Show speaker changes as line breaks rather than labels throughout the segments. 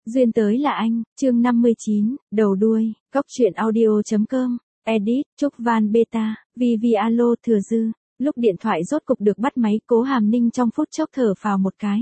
Duyên tới là anh, chương 59, đầu đuôi, góc truyện audio.com, edit, Trúc Van Beta, VV alo Thừa Dư. Lúc điện thoại rốt cục được bắt máy, Cố Hàm Ninh trong phút chốc thở phào một cái.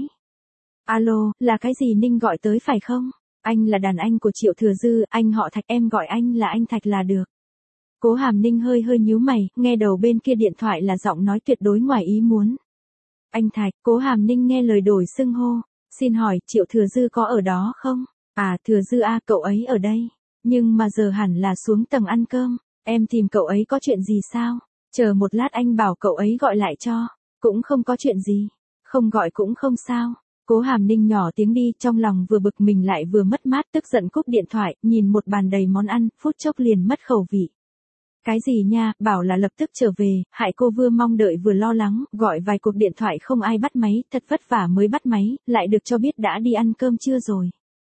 Alo, là cái gì Ninh gọi tới phải không? Anh là đàn anh của Triệu Thừa Dư, anh họ Thạch, em gọi anh là anh Thạch là được. Cố Hàm Ninh hơi nhíu mày, nghe đầu bên kia điện thoại là giọng nói tuyệt đối ngoài ý muốn. Anh Thạch, Cố Hàm Ninh nghe lời đổi xưng hô. Xin hỏi, Triệu Thừa Dư có ở đó không? À, Thừa Dư à, cậu ấy ở đây. Nhưng mà giờ hẳn là xuống tầng ăn cơm. Em tìm cậu ấy có chuyện gì sao? Chờ một lát anh bảo cậu ấy gọi lại cho. Cũng không có chuyện gì. Không gọi cũng không sao. Cố Hàm Ninh nhỏ tiếng đi, trong lòng vừa bực mình lại vừa mất mát, tức giận cúp điện thoại, nhìn một bàn đầy món ăn, phút chốc liền mất khẩu vị. Cái gì nha, bảo là lập tức trở về, hại cô vừa mong đợi vừa lo lắng, gọi vài cuộc điện thoại không ai bắt máy, thật vất vả mới bắt máy, lại được cho biết đã đi ăn cơm trưa rồi.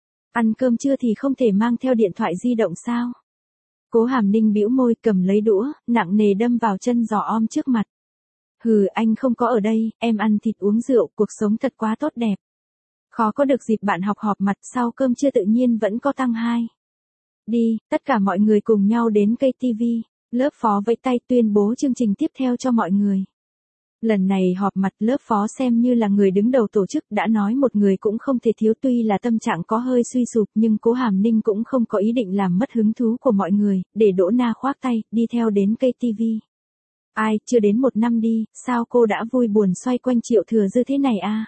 Ăn cơm trưa thì không thể mang theo điện thoại di động sao? Cố Hàm Ninh bĩu môi, cầm lấy đũa, nặng nề đâm vào chân giò om trước mặt. Hừ, anh không có ở đây, em ăn thịt uống rượu, cuộc sống thật quá tốt đẹp. Khó có được dịp bạn học họp mặt, sau cơm trưa tự nhiên vẫn có tăng 2. Đi, tất cả mọi người cùng nhau đến cây TV. Lớp phó vẫy tay tuyên bố chương trình tiếp theo cho mọi người. Lần này họp mặt lớp phó xem như là người đứng đầu tổ chức đã nói một người cũng không thể thiếu, tuy là tâm trạng có hơi suy sụp nhưng Cố Hàm Ninh cũng không có ý định làm mất hứng thú của mọi người, để Đỗ Na khoác tay, đi theo đến cây TV. Ai, chưa đến 1 năm đi, sao cô đã vui buồn xoay quanh Triệu Thừa Dư thế này à?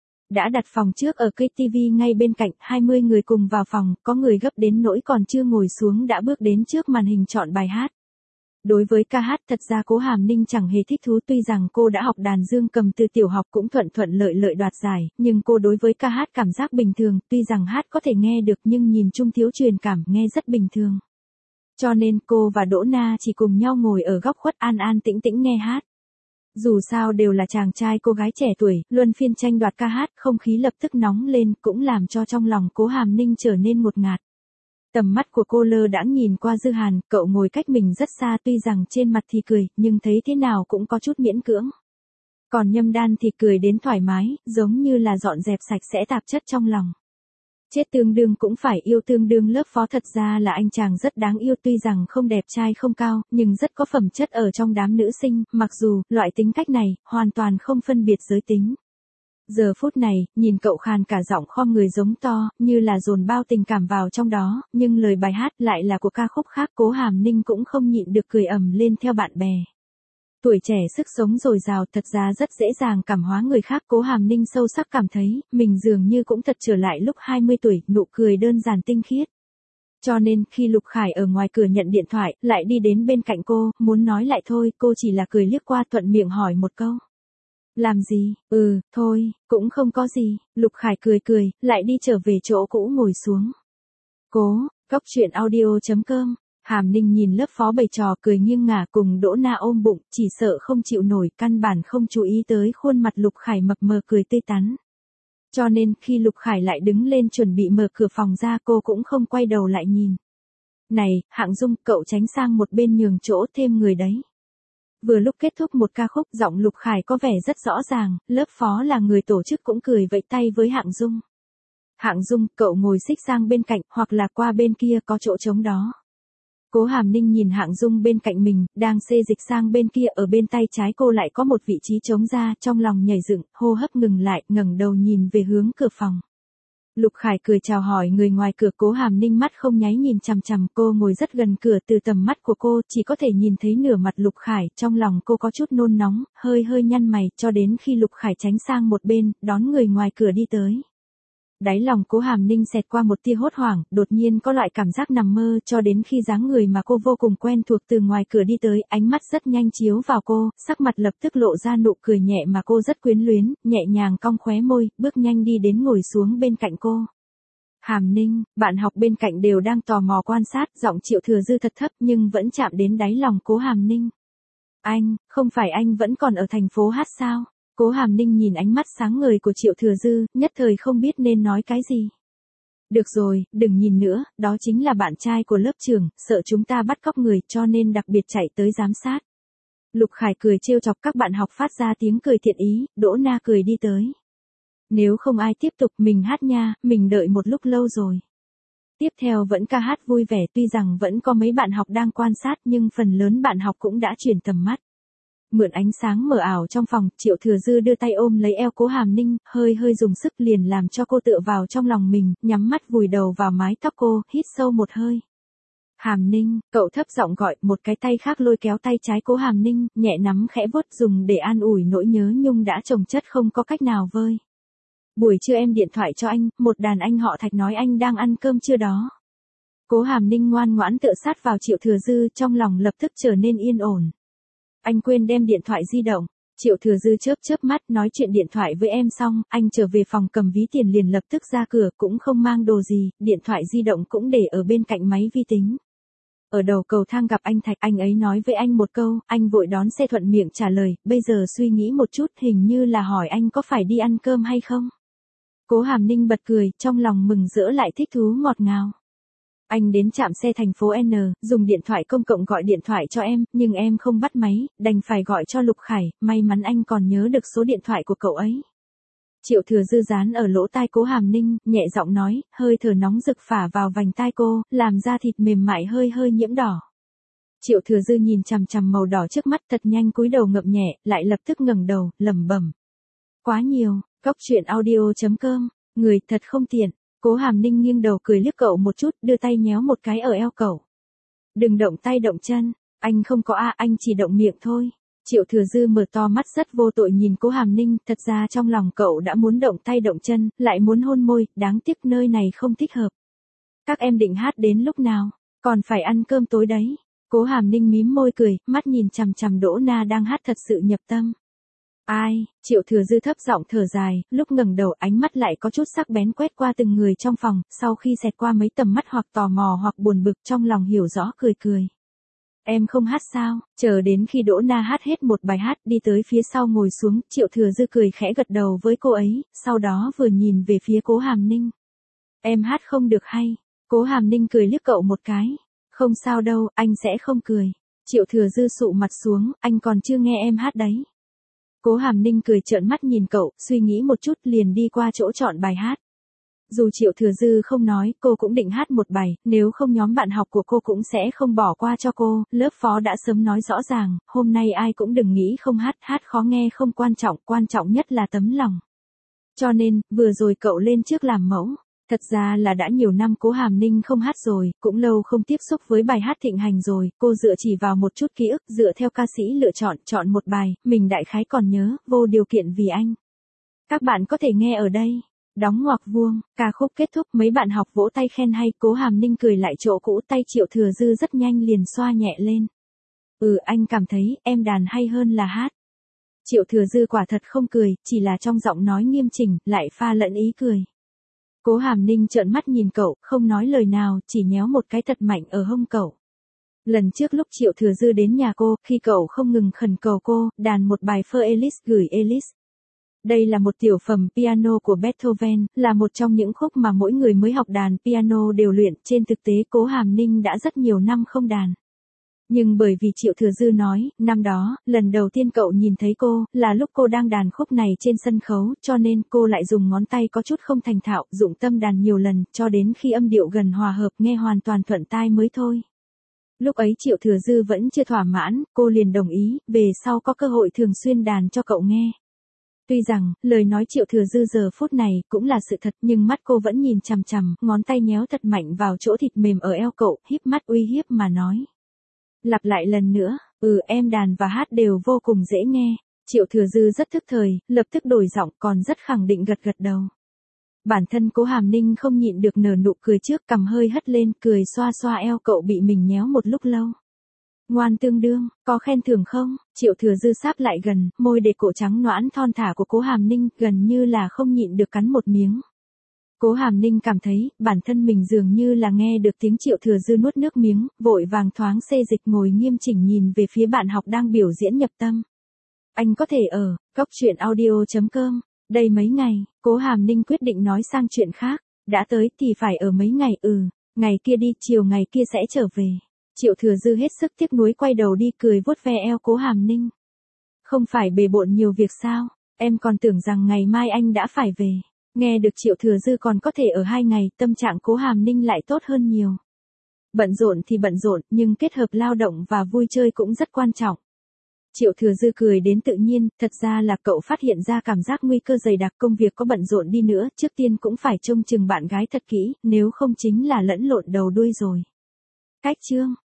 Đã đặt phòng trước ở cây TV ngay bên cạnh, 20 người cùng vào phòng, có người gấp đến nỗi còn chưa ngồi xuống đã bước đến trước màn hình chọn bài hát. Đối với ca hát, thật ra Cố Hàm Ninh chẳng hề thích thú, tuy rằng cô đã học đàn dương cầm từ tiểu học cũng thuận lợi đoạt giải, nhưng cô đối với ca hát cảm giác bình thường, tuy rằng hát có thể nghe được nhưng nhìn chung thiếu truyền cảm, nghe rất bình thường. Cho nên cô và Đỗ Na chỉ cùng nhau ngồi ở góc khuất an tĩnh nghe hát. Dù sao đều là chàng trai cô gái trẻ tuổi, luân phiên tranh đoạt ca hát, không khí lập tức nóng lên, cũng làm cho trong lòng Cố Hàm Ninh trở nên ngột ngạt. Tầm mắt của cô lơ đãng nhìn qua Dư Hàn, cậu ngồi cách mình rất xa, tuy rằng trên mặt thì cười, nhưng thấy thế nào cũng có chút miễn cưỡng. Còn Nhâm Đan thì cười đến thoải mái, giống như là dọn dẹp sạch sẽ tạp chất trong lòng. Chết tương đương cũng phải yêu tương đương, lớp phó thật ra là anh chàng rất đáng yêu, tuy rằng không đẹp trai không cao, nhưng rất có phẩm chất ở trong đám nữ sinh, mặc dù, loại tính cách này, hoàn toàn không phân biệt giới tính. Giờ phút này, nhìn cậu khàn cả giọng khom người giống to, như là dồn bao tình cảm vào trong đó, nhưng lời bài hát lại là của ca khúc khác, Cố Hàm Ninh cũng không nhịn được cười ầm lên theo bạn bè. Tuổi trẻ sức sống dồi dào, thật ra rất dễ dàng cảm hóa người khác. Cố Hàm Ninh sâu sắc cảm thấy, mình dường như cũng thật trở lại lúc 20 tuổi, nụ cười đơn giản tinh khiết. Cho nên, khi Lục Khải ở ngoài cửa nhận điện thoại, lại đi đến bên cạnh cô, muốn nói lại thôi, cô chỉ là cười liếc qua, thuận miệng hỏi một câu. Làm gì? Thôi, cũng không có gì. Lục Khải cười, lại đi trở về chỗ cũ ngồi xuống. Góc truyện audio.com. Hàm Ninh nhìn lớp phó bày trò cười nghiêng ngả cùng Đỗ Na ôm bụng, chỉ sợ không chịu nổi, căn bản không chú ý tới khuôn mặt Lục Khải mập mờ cười tươi tắn. Cho nên, khi Lục Khải lại đứng lên chuẩn bị mở cửa phòng ra, cô cũng không quay đầu lại nhìn. Này, Hạng Dung, cậu tránh sang một bên nhường chỗ thêm người đấy. Vừa lúc kết thúc một ca khúc, giọng Lục Khải có vẻ rất rõ ràng, lớp phó là người tổ chức cũng cười vẫy tay với Hạng Dung. Hạng Dung, cậu ngồi xích sang bên cạnh, hoặc là qua bên kia có chỗ trống đó. Cố Hàm Ninh nhìn Hạng Dung bên cạnh mình, đang xê dịch sang bên kia, ở bên tay trái cô lại có một vị trí trống ra, trong lòng nhảy dựng, hô hấp ngừng lại, ngẩng đầu nhìn về hướng cửa phòng. Lục Khải cười chào hỏi người ngoài cửa, Cố Hàm Ninh mắt không nháy nhìn chằm chằm cô ngồi rất gần cửa, từ tầm mắt của cô chỉ có thể nhìn thấy nửa mặt Lục Khải, trong lòng cô có chút nôn nóng, hơi nhăn mày, cho đến khi Lục Khải tránh sang một bên, đón người ngoài cửa đi tới. Đáy lòng Cố Hàm Ninh xẹt qua một tia hốt hoảng, đột nhiên có loại cảm giác nằm mơ, cho đến khi dáng người mà cô vô cùng quen thuộc từ ngoài cửa đi tới, ánh mắt rất nhanh chiếu vào cô, sắc mặt lập tức lộ ra nụ cười nhẹ mà cô rất quyến luyến, nhẹ nhàng cong khóe môi, bước nhanh đi đến ngồi xuống bên cạnh cô. Hàm Ninh, bạn học bên cạnh đều đang tò mò quan sát, giọng Triệu Thừa Dư thật thấp nhưng vẫn chạm đến đáy lòng Cố Hàm Ninh. Anh, không phải anh vẫn còn ở thành phố hát sao? Cố Hàm Ninh nhìn ánh mắt sáng ngời của Triệu Thừa Dư, nhất thời không biết nên nói cái gì. Được rồi, đừng nhìn nữa, đó chính là bạn trai của lớp trưởng, sợ chúng ta bắt cóc người cho nên đặc biệt chạy tới giám sát. Lục Khải cười trêu chọc, các bạn học phát ra tiếng cười thiện ý, Đỗ Na cười đi tới. Nếu không ai tiếp tục mình hát nha, mình đợi một lúc lâu rồi. Tiếp theo vẫn ca hát vui vẻ, tuy rằng vẫn có mấy bạn học đang quan sát nhưng phần lớn bạn học cũng đã chuyển tầm mắt. Mượn ánh sáng mờ ảo trong phòng, Triệu Thừa Dư đưa tay ôm lấy eo Cố Hàm Ninh, hơi hơi dùng sức liền làm cho cô tựa vào trong lòng mình, nhắm mắt vùi đầu vào mái tóc cô, hít sâu một hơi. Hàm Ninh, cậu thấp giọng gọi, một cái tay khác lôi kéo tay trái Cố Hàm Ninh, nhẹ nắm khẽ vuốt dùng để an ủi nỗi nhớ nhung đã chồng chất không có cách nào vơi. Buổi trưa em điện thoại cho anh, một đàn anh họ Thạch nói anh đang ăn cơm trưa đó. Cố Hàm Ninh ngoan ngoãn tựa sát vào Triệu Thừa Dư, trong lòng lập tức trở nên yên ổn. Anh quên đem điện thoại di động. Triệu Thừa Dư chớp chớp mắt, nói chuyện điện thoại với em xong, anh trở về phòng cầm ví tiền liền lập tức ra cửa, cũng không mang đồ gì, điện thoại di động cũng để ở bên cạnh máy vi tính. Ở đầu cầu thang gặp anh Thạch, anh ấy nói với anh một câu, anh vội đón xe thuận miệng trả lời, bây giờ suy nghĩ một chút, hình như là hỏi anh có phải đi ăn cơm hay không. Cố Hàm Ninh bật cười, trong lòng mừng rỡ lại thích thú ngọt ngào. Anh đến trạm xe thành phố N, dùng điện thoại công cộng gọi điện thoại cho em, nhưng em không bắt máy, đành phải gọi cho Lục Khải, may mắn anh còn nhớ được số điện thoại của cậu ấy. Triệu Thừa Dư dán ở lỗ tai Cố Hàm Ninh, nhẹ giọng nói, hơi thở nóng rực phả vào vành tai cô, làm da thịt mềm mại hơi hơi nhiễm đỏ. Triệu Thừa Dư nhìn chằm chằm màu đỏ trước mắt, thật nhanh cúi đầu ngậm nhẹ, lại lập tức ngẩng đầu, lẩm bẩm. Quá nhiều, Cóc Truyện Audio.com, người thật không tiện. Cố Hàm Ninh nghiêng đầu cười liếc cậu một chút, đưa tay nhéo một cái ở eo cậu. Đừng động tay động chân, anh không có anh chỉ động miệng thôi. Triệu Thừa Dư mở to mắt rất vô tội nhìn Cố Hàm Ninh, thật ra trong lòng cậu đã muốn động tay động chân, lại muốn hôn môi, đáng tiếc nơi này không thích hợp. Các em định hát đến lúc nào, còn phải ăn cơm tối đấy. Cố Hàm Ninh mím môi cười, mắt nhìn chằm chằm Đỗ Na đang hát thật sự nhập tâm. Ai, Triệu Thừa Dư thấp giọng thở dài, lúc ngẩng đầu ánh mắt lại có chút sắc bén quét qua từng người trong phòng, sau khi xẹt qua mấy tầm mắt hoặc tò mò hoặc buồn bực trong lòng hiểu rõ cười cười. Em không hát sao, chờ đến khi Đỗ Na hát hết một bài hát đi tới phía sau ngồi xuống, Triệu Thừa Dư cười khẽ gật đầu với cô ấy, sau đó vừa nhìn về phía Cố Hàm Ninh. Em hát không được hay, Cố Hàm Ninh cười liếc cậu một cái. Không sao đâu, anh sẽ không cười. Triệu Thừa Dư sụ mặt xuống, anh còn chưa nghe em hát đấy. Cố Hàm Ninh cười trợn mắt nhìn cậu, suy nghĩ một chút liền đi qua chỗ chọn bài hát. Dù Triệu Thừa Dư không nói, cô cũng định hát một bài, nếu không nhóm bạn học của cô cũng sẽ không bỏ qua cho cô, lớp phó đã sớm nói rõ ràng, hôm nay ai cũng đừng nghĩ không hát, hát khó nghe không quan trọng nhất là tấm lòng. Cho nên, vừa rồi cậu lên trước làm mẫu. Thật ra là đã nhiều năm Cố Hàm Ninh không hát rồi, cũng lâu không tiếp xúc với bài hát thịnh hành rồi, cô dựa chỉ vào một chút ký ức, dựa theo ca sĩ lựa chọn một bài, mình đại khái còn nhớ, vô điều kiện vì anh. Các bạn có thể nghe ở đây. Đóng ngoặc vuông, ca khúc kết thúc, mấy bạn học vỗ tay khen hay, Cố Hàm Ninh cười lại chỗ cũ, tay Triệu Thừa Dư rất nhanh liền xoa nhẹ lên. Anh cảm thấy, em đàn hay hơn là hát. Triệu Thừa Dư quả thật không cười, chỉ là trong giọng nói nghiêm chỉnh, lại pha lẫn ý cười. Cố Hàm Ninh trợn mắt nhìn cậu, không nói lời nào, chỉ nhéo một cái thật mạnh ở hông cậu. Lần trước lúc Triệu Thừa Dư đến nhà cô, khi cậu không ngừng khẩn cầu cô, đàn một bài For Alice gửi Alice. Đây là một tiểu phẩm piano của Beethoven, là một trong những khúc mà mỗi người mới học đàn piano đều luyện, trên thực tế Cố Hàm Ninh đã rất nhiều năm không đàn. Nhưng bởi vì Triệu Thừa Dư nói, năm đó, lần đầu tiên cậu nhìn thấy cô, là lúc cô đang đàn khúc này trên sân khấu, cho nên cô lại dùng ngón tay có chút không thành thạo, dụng tâm đàn nhiều lần, cho đến khi âm điệu gần hòa hợp nghe hoàn toàn thuận tai mới thôi. Lúc ấy Triệu Thừa Dư vẫn chưa thỏa mãn, cô liền đồng ý, về sau có cơ hội thường xuyên đàn cho cậu nghe. Tuy rằng, lời nói Triệu Thừa Dư giờ phút này cũng là sự thật, nhưng mắt cô vẫn nhìn chằm chằm, ngón tay nhéo thật mạnh vào chỗ thịt mềm ở eo cậu, híp mắt uy hiếp mà nói. Lặp lại lần nữa, em đàn và hát đều vô cùng dễ nghe. Triệu Thừa Dư rất thức thời, lập tức đổi giọng, còn rất khẳng định gật đầu. Bản thân Cố Hàm Ninh không nhịn được nở nụ cười trước, cằm hơi hất lên, cười xoa xoa eo cậu bị mình nhéo một lúc lâu. Ngoan tương đương, có khen thưởng không? Triệu Thừa Dư sáp lại gần, môi để cổ trắng nõn thon thả của Cố Hàm Ninh, gần như là không nhịn được cắn một miếng. Cố Hàm Ninh cảm thấy, bản thân mình dường như là nghe được tiếng Triệu Thừa Dư nuốt nước miếng, vội vàng thoáng xê dịch ngồi nghiêm chỉnh nhìn về phía bạn học đang biểu diễn nhập tâm. Anh có thể ở, Cóc Truyện Audio.com, đây mấy ngày, Cố Hàm Ninh quyết định nói sang chuyện khác, đã tới thì phải ở mấy ngày, ngày kia đi, chiều ngày kia sẽ trở về. Triệu Thừa Dư hết sức tiếc nuối quay đầu đi cười vuốt ve eo Cố Hàm Ninh. Không phải bề bộn nhiều việc sao, Em còn tưởng rằng ngày mai anh đã phải về. Nghe được Triệu Thừa Dư còn có thể ở 2 ngày, tâm trạng Cố Hàm Ninh lại tốt hơn nhiều. Bận rộn thì bận rộn, nhưng kết hợp lao động và vui chơi cũng rất quan trọng. Triệu Thừa Dư cười đến tự nhiên, thật ra là cậu phát hiện ra cảm giác nguy cơ dày đặc, công việc có bận rộn đi nữa, trước tiên cũng phải trông chừng bạn gái thật kỹ, nếu không chính là lẫn lộn đầu đuôi rồi. Cách chương